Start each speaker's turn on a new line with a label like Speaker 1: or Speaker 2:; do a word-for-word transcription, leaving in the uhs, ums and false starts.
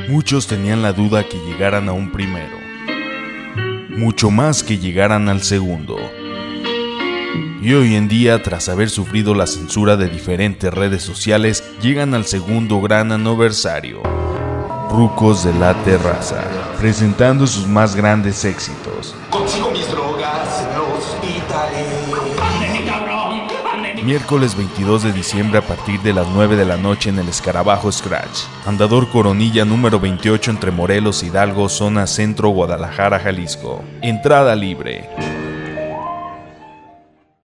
Speaker 1: Muchos tenían la duda que llegaran a un primero, mucho más que llegaran al segundo. Y hoy en día, tras haber sufrido la censura de diferentes redes sociales, llegan al segundo gran aniversario. Rucos de la Terraza, presentando sus más grandes éxitos.
Speaker 2: Consigo mis drogas, los quitaré.
Speaker 1: Miércoles veintidós de diciembre a partir de las nueve de la noche en el Escarabajo Scratch, Andador Coronilla número veintiocho entre Morelos, Hidalgo, zona centro, Guadalajara, Jalisco. Entrada libre.